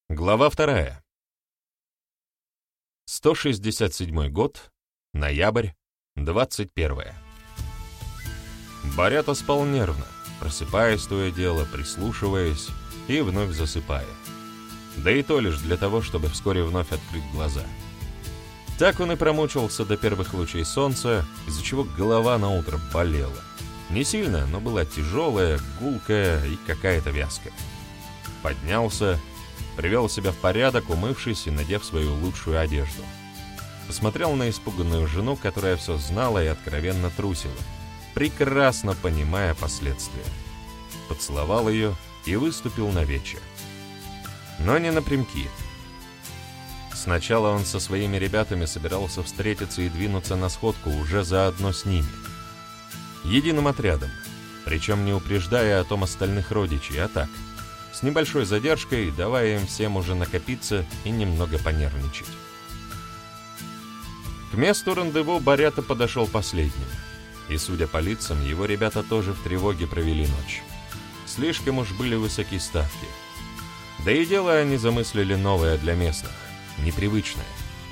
Глава 2. 167 год, ноябрь, 21. Борята спал нервно, просыпаясь то и дело, прислушиваясь и вновь засыпая. Да и то лишь для того, чтобы вскоре вновь открыть глаза. Так он и промучился до первых лучей солнца, из-за чего голова наутро болела. Не сильно, но была тяжелая, гулкая и какая-то вязкая. Поднялся, привел себя в порядок, умывшись и надев свою лучшую одежду. Посмотрел на испуганную жену, которая все знала и откровенно трусила, прекрасно понимая последствия. Поцеловал ее и выступил на вечер. Но не напрямки. Сначала он со своими ребятами собирался встретиться и двинуться на сходку уже заодно с ними. Единым отрядом, причем не упреждая о том остальных родичей, а так, с небольшой задержкой, давая им всем уже накопиться и немного понервничать. К месту рандеву Борята подошел последним, и, судя по лицам, его ребята тоже в тревоге провели ночь. Слишком уж были высоки ставки. Да и дело они замыслили новое для местных, непривычное.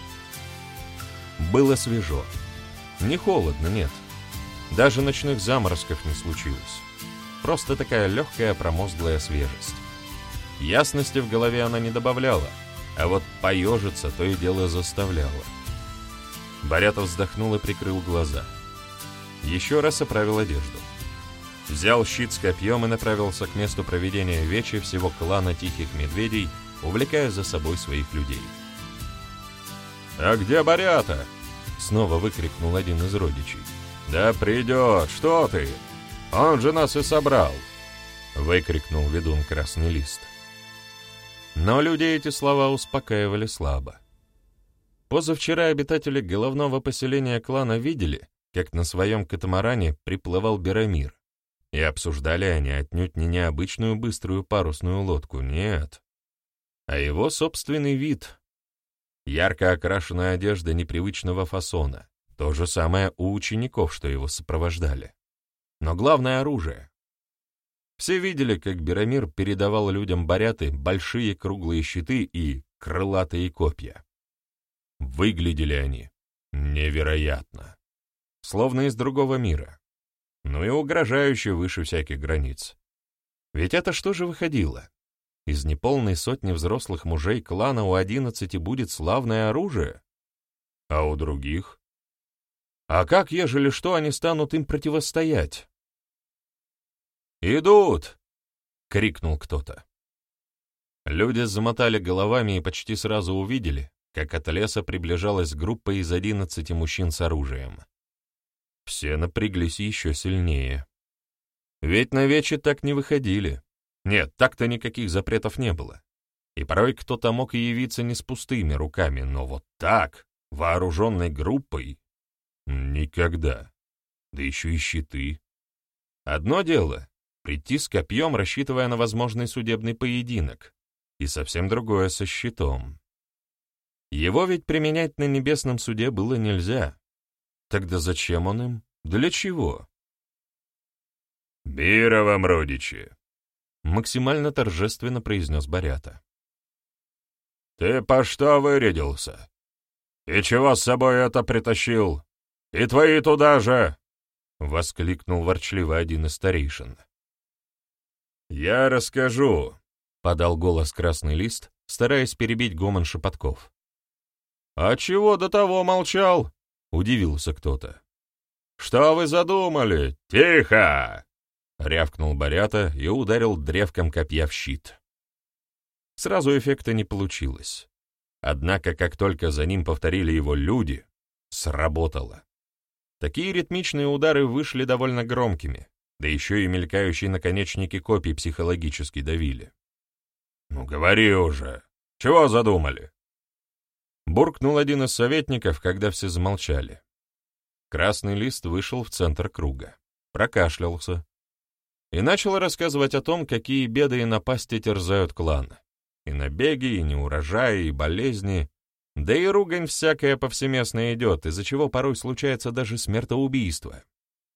Было свежо. Не холодно, нет. Даже ночных заморозков не случилось. Просто такая легкая промозглая свежесть. Ясности в голове она не добавляла, а вот поежиться то и дело заставляла. Борята вздохнул и прикрыл глаза. Еще раз оправил одежду. Взял щит с копьем и направился к месту проведения вечи всего клана Тихих Медведей, увлекая за собой своих людей. «А где Борята?» — снова выкрикнул один из родичей. «Да придет, что ты? Он же нас и собрал!» — выкрикнул ведун Красный Лист. Но людей эти слова успокаивали слабо. Позавчера обитатели головного поселения клана видели, как на своем катамаране приплывал Берамир, и обсуждали они отнюдь не необычную быструю парусную лодку, нет, а его собственный вид. Ярко окрашенная одежда непривычного фасона, то же самое у учеников, что его сопровождали. Но главное — оружие. Все видели, как Берамир передавал людям Боряты большие круглые щиты и крылатые копья. Выглядели они невероятно, словно из другого мира, ну и угрожающе выше всяких границ. Ведь это что же выходило? Из неполной сотни взрослых мужей клана у 11 будет славное оружие? А у других? А как, ежели что, они станут им противостоять? «Идут!» — крикнул кто-то. Люди замотали головами и почти сразу увидели, как от леса приближалась группа из 11 мужчин с оружием. Все напряглись еще сильнее. Ведь на вече так не выходили. Нет, так-то никаких запретов не было. И порой кто-то мог и явиться не с пустыми руками, но вот так, вооруженной группой, никогда. Да еще и щиты. Одно дело — прийти с копьем, рассчитывая на возможный судебный поединок, и совсем другое со щитом. Его ведь применять на небесном суде было нельзя. Тогда зачем он им? Для чего? «Мира вам, родичи!» — максимально торжественно произнес Борята. «Ты по что вырядился? И чего с собой это притащил? И твои туда же!» — воскликнул ворчливо один из старейшин. «Я расскажу», — подал голос Красный Лист, стараясь перебить гомон шепотков. «А чего до того молчал?» — удивился кто-то. «Что вы задумали? Тихо!» — рявкнул Борята и ударил древком копья в щит. Сразу эффекта не получилось. Однако, как только за ним повторили его люди, сработало. Такие ритмичные удары вышли довольно громкими, да еще и мелькающие наконечники копий психологически давили. «Ну говори уже! Чего задумали?» Буркнул один из советников, когда все замолчали. Красный Лист вышел в центр круга, прокашлялся и начал рассказывать о том, какие беды и напасти терзают клан. И набеги, и неурожаи, и болезни, да и ругань всякая повсеместно идет, из-за чего порой случается даже смертоубийство.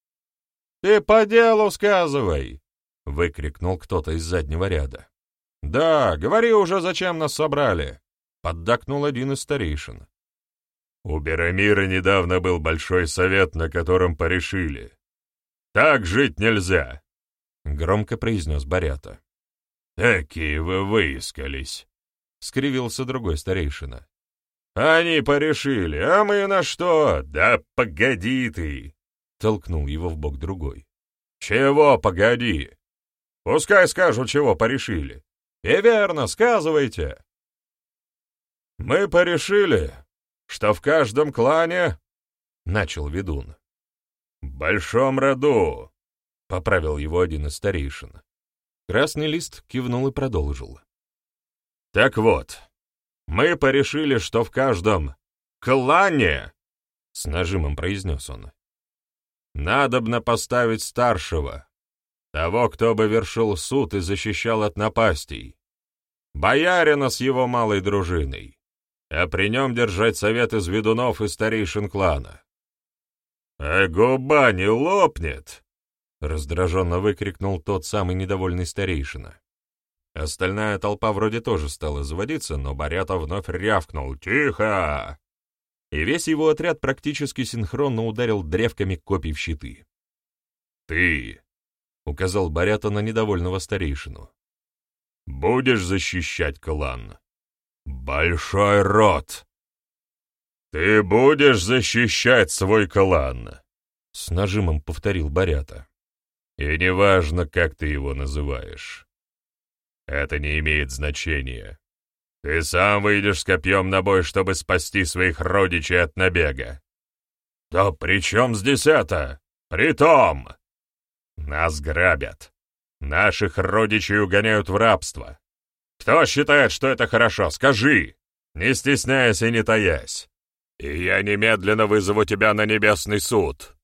«Ты по делу сказывай!» — выкрикнул кто-то из заднего ряда. «Да, говори уже, зачем нас собрали», — поддакнул один из старейшин. «У Берамира недавно был большой совет, на котором порешили. Так жить нельзя», — громко произнес Борята. «Экие вы выискались», — скривился другой старейшина. «Они порешили, а мы на что? Да погоди ты!» — толкнул его в бок другой. «Чего погоди? Пускай скажут, чего порешили. И верно, сказывайте!» «Мы порешили, что в каждом клане...» — начал ведун. «В большом роду», — поправил его один из старейшин. Красный лист кивнул и продолжил. «Так вот, мы порешили, что в каждом клане, — с нажимом произнес он, — надобно поставить старшего, того, кто бы вершил суд и защищал от напастей, боярина с его малой дружиной, а при нем держать совет из ведунов и старейшин клана». «А губа не лопнет?» — раздраженно выкрикнул тот самый недовольный старейшина. Остальная толпа вроде тоже стала заводиться, но Борята вновь рявкнул «Тихо!» И весь его отряд практически синхронно ударил древками копий в щиты. «Ты!» — указал Борята на недовольного старейшину. «Будешь защищать клан? Большой рот! Ты будешь защищать свой клан!» — с нажимом повторил Борята. «И неважно, как ты его называешь. Это не имеет значения. Ты сам выйдешь с копьем на бой, чтобы спасти своих родичей от набега». «Да при чем здесь это? Притом!» «Нас грабят. Наших родичей угоняют в рабство. Кто считает, что это хорошо, скажи, не стесняясь и не таясь, и я немедленно вызову тебя на небесный суд».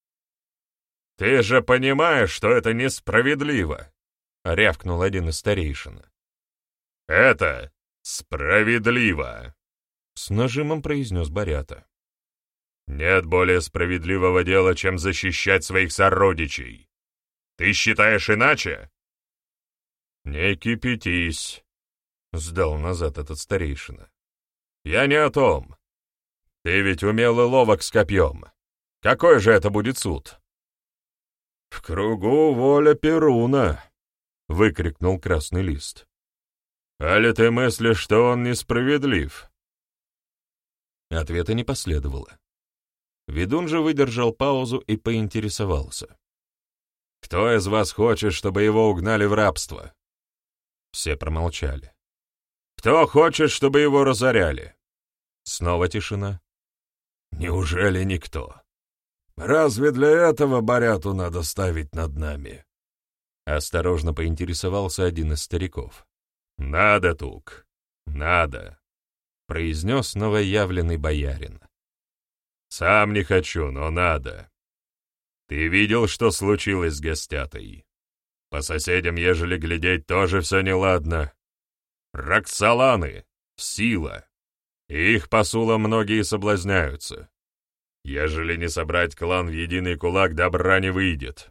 «Ты же понимаешь, что это несправедливо!» — рявкнул один из старейшин. «Это справедливо!» — с нажимом произнес Борята. «Нет более справедливого дела, чем защищать своих сородичей. Ты считаешь иначе?» «Не кипятись!» — сдал назад этот старейшина. «Я не о том. Ты ведь умел и ловок с копьем. Какой же это будет суд?» «В кругу воля Перуна!» — выкрикнул красный лист. «Али ты мыслишь, что он несправедлив?» Ответа не последовало. Ведун же выдержал паузу и поинтересовался. «Кто из вас хочет, чтобы его угнали в рабство?» Все промолчали. «Кто хочет, чтобы его разоряли?» Снова тишина. «Неужели никто? Разве для этого Боряту надо ставить над нами?» Осторожно поинтересовался один из стариков. «Надо, Тук, надо», — произнес новоявленный боярин. «Сам не хочу, но надо. Ты видел, что случилось с гостятой? По соседям, ежели глядеть, тоже все неладно. Роксоланы, сила, и их посулом многие соблазняются. Ежели не собрать клан в единый кулак, добра не выйдет».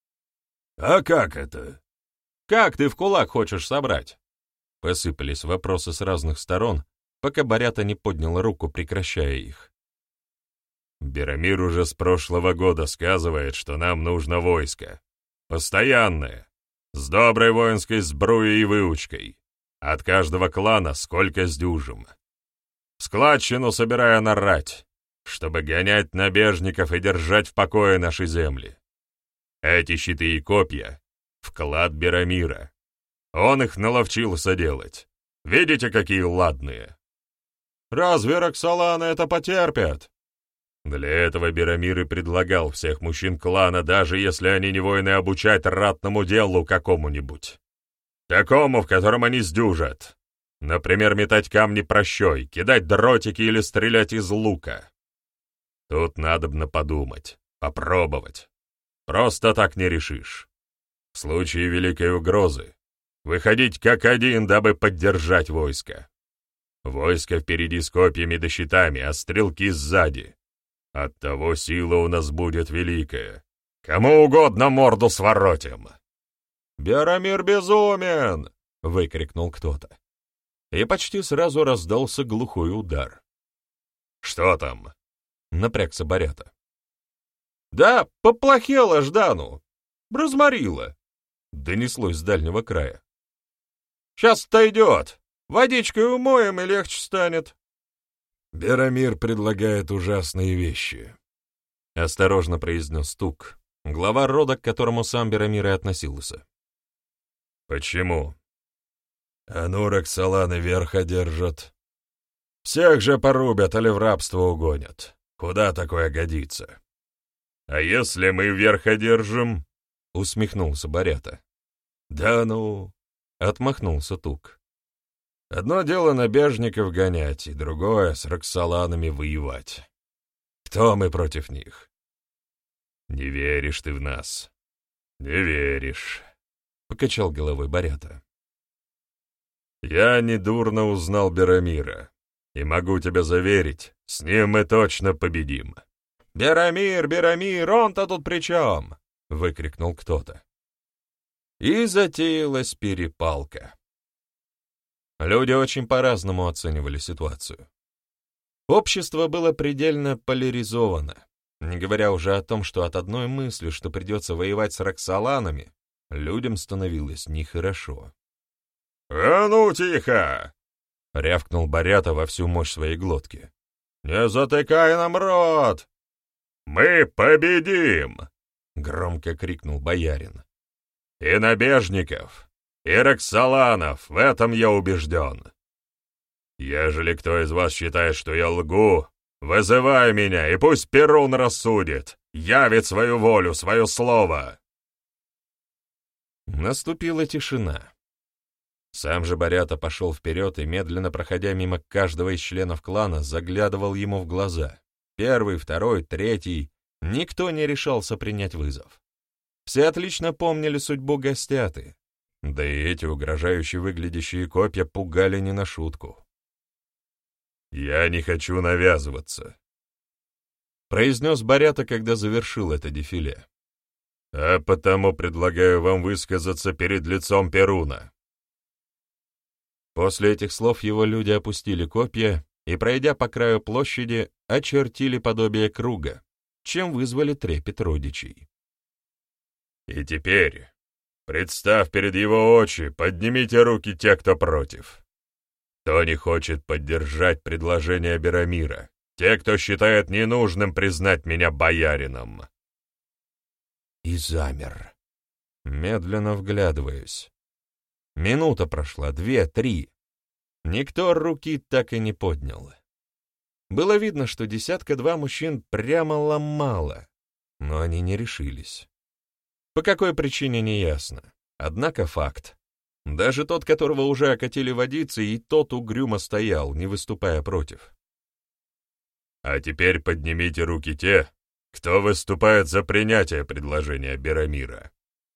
«А как это?» «Как ты в кулак хочешь собрать?» Посыпались вопросы с разных сторон, пока Борята не поднял руку, прекращая их. «Берамир уже с прошлого года сказывает, что нам нужно войско. Постоянное, с доброй воинской сбруей и выучкой. От каждого клана сколько сдюжим. Складчину собирая на рать, чтобы гонять набежников и держать в покое наши земли. Эти щиты и копья — вклад Берамира. Он их наловчился делать. Видите, какие ладные? Разве Роксоланы это потерпят?» Для этого Берамир и предлагал всех мужчин клана, даже если они не воины, обучать ратному делу какому-нибудь. Такому, в котором они сдюжат. Например, метать камни прощой, кидать дротики или стрелять из лука. Тут надобно подумать, попробовать. Просто так не решишь. В случае великой угрозы выходить как один, дабы поддержать войско. Войско впереди с копьями да щитами, а стрелки сзади. Оттого сила у нас будет великая. Кому угодно морду своротим. «Берамир безумен!» — выкрикнул кто-то. И почти сразу раздался глухой удар. «Что там?» — напрягся Борята. «Да, поплохело Ждану! Разморило!» — донеслось с дальнего края. «Сейчас отойдет! Водичкой умоем, и легче станет!» «Берамир предлагает ужасные вещи», — осторожно произнес Тук, глава рода, к которому сам Берамир и относился. «Почему?» «А Роксоланы верха держат. Всех же порубят или в рабство угонят. Куда такое годится?» «А если мы верх одержим?» — усмехнулся Борята. «Да ну!» — отмахнулся Тук. «Одно дело набежников гонять, и другое — с Роксоланами воевать. Кто мы против них?» «Не веришь ты в нас. Не веришь», — покачал головой Борята. «Я недурно узнал Берамира, и могу тебя заверить, с ним мы точно победим». «Берамир, Берамир, он-то тут при чем?» — выкрикнул кто-то. И затеялась перепалка. Люди очень по-разному оценивали ситуацию. Общество было предельно поляризовано, не говоря уже о том, что от одной мысли, что придется воевать с Роксоланами, людям становилось нехорошо. «А ну, тихо!» — рявкнул Борята во всю мощь своей глотки. «Не затыкай нам рот! Мы победим!» — громко крикнул боярин. «И набежников, и Роксоланов, в этом я убежден. Ежели кто из вас считает, что я лгу, вызывай меня, и пусть Перун рассудит, явит свою волю, свое слово!» Наступила тишина. Сам же Борята пошел вперед и, медленно проходя мимо каждого из членов клана, заглядывал ему в глаза. Первый, второй, третий. Никто не решался принять вызов. Все отлично помнили судьбу гостяты. Да и эти угрожающе выглядящие копья пугали не на шутку. «Я не хочу навязываться», — произнес Борята, когда завершил это дефиле. «А потому предлагаю вам высказаться перед лицом Перуна». После этих слов его люди опустили копья и, пройдя по краю площади, очертили подобие круга, чем вызвали трепет родичей. «И теперь, представ перед его очи, поднимите руки те, кто против. Кто не хочет поддержать предложение Берамира, те, кто считает ненужным признать меня боярином». И замер, медленно вглядываясь. Минута прошла, 2, 3. Никто руки так и не поднял. Было видно, что 1-2 мужчин прямо ломало, но они не решились. По какой причине, не ясно. Однако факт. Даже тот, которого уже окатили водицей, и тот угрюмо стоял, не выступая против. «А теперь поднимите руки те, кто выступает за принятие предложения Берамира».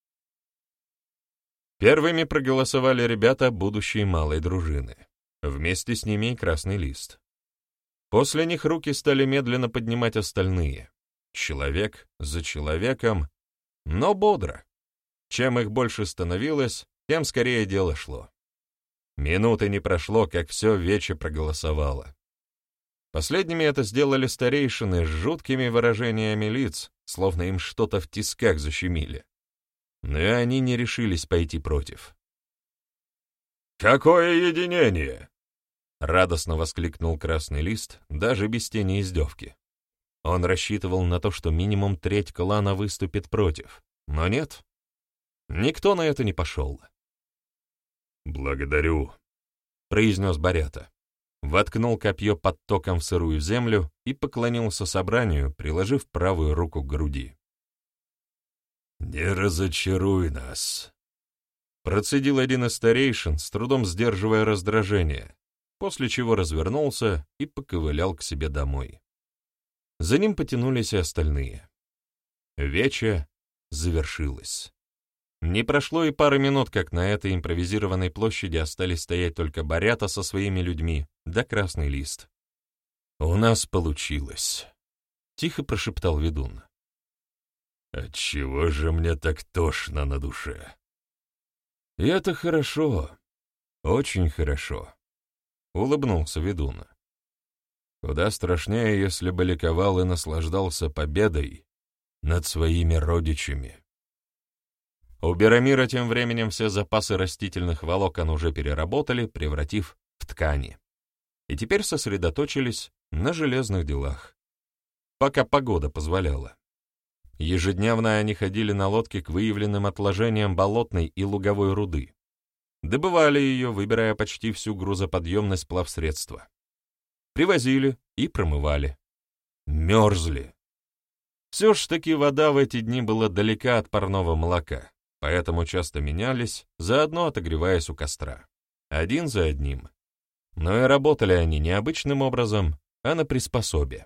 Первыми проголосовали ребята будущей малой дружины. Вместе с ними и Красный Лист. После них руки стали медленно поднимать остальные. Человек за человеком, но бодро. Чем их больше становилось, тем скорее дело шло. Минуты не прошло, как все вече проголосовало. Последними это сделали старейшины с жуткими выражениями лиц, словно им что-то в тисках защемили. Но и они не решились пойти против. «Какое единение!» — радостно воскликнул Красный Лист, даже без тени издевки. Он рассчитывал на то, что минимум треть клана выступит против, но нет. Никто на это не пошел. «Благодарю», — произнес Борята. Воткнул копье под током в сырую землю и поклонился собранию, приложив правую руку к груди. «Не разочаруй нас», — процедил один из старейшин, с трудом сдерживая раздражение, после чего развернулся и поковылял к себе домой. За ним потянулись и остальные. Вече завершилось. Не прошло и пары минут, как на этой импровизированной площади остались стоять только Борята со своими людьми, да Красный Лист. «У нас получилось», — тихо прошептал ведун. «Отчего же мне так тошно на душе?» «И это хорошо», «Очень хорошо», — улыбнулся ведун. «Куда страшнее, если бы ликовал и наслаждался победой над своими родичами». У Берамира тем временем все запасы растительных волокон уже переработали, превратив в ткани, и теперь сосредоточились на железных делах, пока погода позволяла. Ежедневно они ходили на лодке к выявленным отложениям болотной и луговой руды. Добывали ее, выбирая почти всю грузоподъемность плавсредства. Привозили и промывали. Мерзли. Все ж таки вода в эти дни была далека от парного молока, поэтому часто менялись, заодно отогреваясь у костра. Один за одним. Но и работали они не обычным образом, а на приспособе.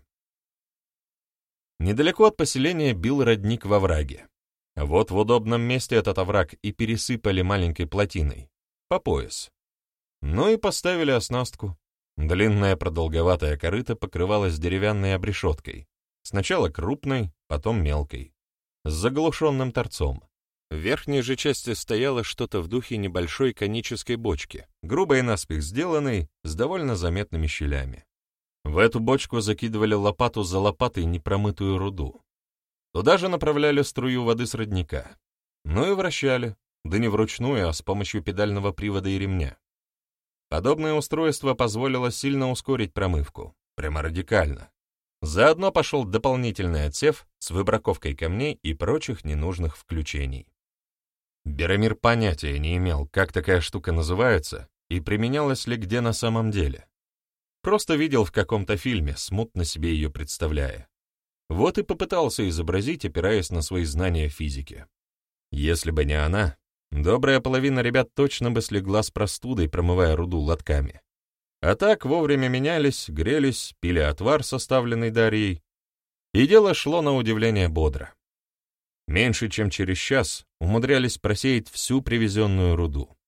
Недалеко от поселения бил родник во враге. Вот в удобном месте этот овраг и пересыпали маленькой плотиной, по пояс. Ну и поставили оснастку. Длинная продолговатая корыта покрывалась деревянной обрешеткой, сначала крупной, потом мелкой, с заглушенным торцом. В верхней же части стояло что-то в духе небольшой конической бочки, грубо и наспех сделанной, с довольно заметными щелями. В эту бочку закидывали лопату за лопатой непромытую руду. Туда же направляли струю воды с родника. Ну и вращали, да не вручную, а с помощью педального привода и ремня. Подобное устройство позволило сильно ускорить промывку, прямо радикально. Заодно пошел дополнительный отсев с выбраковкой камней и прочих ненужных включений. Берамир понятия не имел, как такая штука называется и применялась ли где на самом деле. Просто видел в каком-то фильме, смутно себе ее представляя. Вот и попытался изобразить, опираясь на свои знания физики. Если бы не она, добрая половина ребят точно бы слегла с простудой, промывая руду лотками. А так вовремя менялись, грелись, пили отвар, составленный Дарьей, и дело шло на удивление бодро. Меньше чем через час умудрялись просеять всю привезенную руду.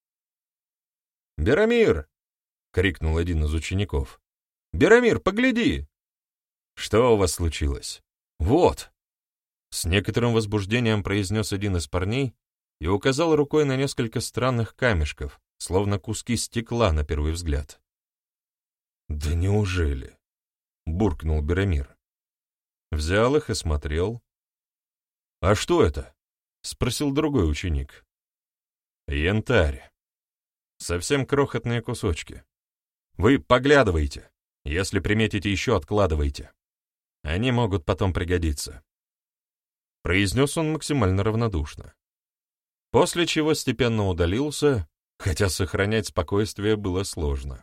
«Берамир!» — крикнул один из учеников. «Берамир, погляди!» «Что у вас случилось?» «Вот!» С некоторым возбуждением произнес один из парней и указал рукой на несколько странных камешков, словно куски стекла на первый взгляд. «Да неужели?» — буркнул Берамир. Взял их и смотрел. «А что это?» — спросил другой ученик. «Янтарь. Совсем крохотные кусочки. Вы поглядывайте. Если приметите еще, откладывайте. Они могут потом пригодиться». Произнес он максимально равнодушно. После чего степенно удалился, хотя сохранять спокойствие было сложно.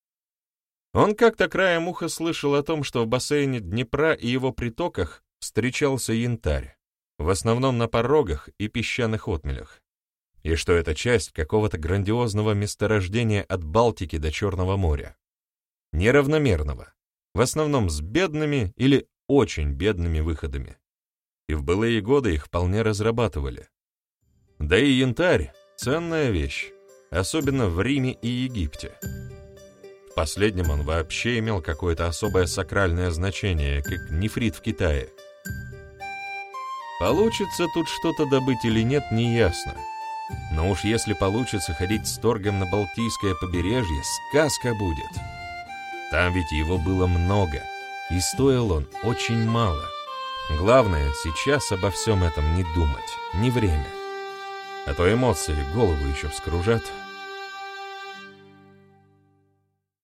Он как-то краем уха слышал о том, что в бассейне Днепра и его притоках встречался янтарь, в основном на порогах и песчаных отмелях, и что это часть какого-то грандиозного месторождения от Балтики до Черного моря, неравномерного, в основном с бедными или очень бедными выходами. И в былые годы их вполне разрабатывали. Да и янтарь — ценная вещь, особенно в Риме и Египте. В последнем он вообще имел какое-то особое сакральное значение, как нефрит в Китае. Получится тут что-то добыть или нет, неясно. Но уж если получится ходить с торгом на Балтийское побережье, сказка будет. Там ведь его было много, и стоил он очень мало. Главное, сейчас обо всем этом не думать, не время. А то эмоции голову еще вскружат.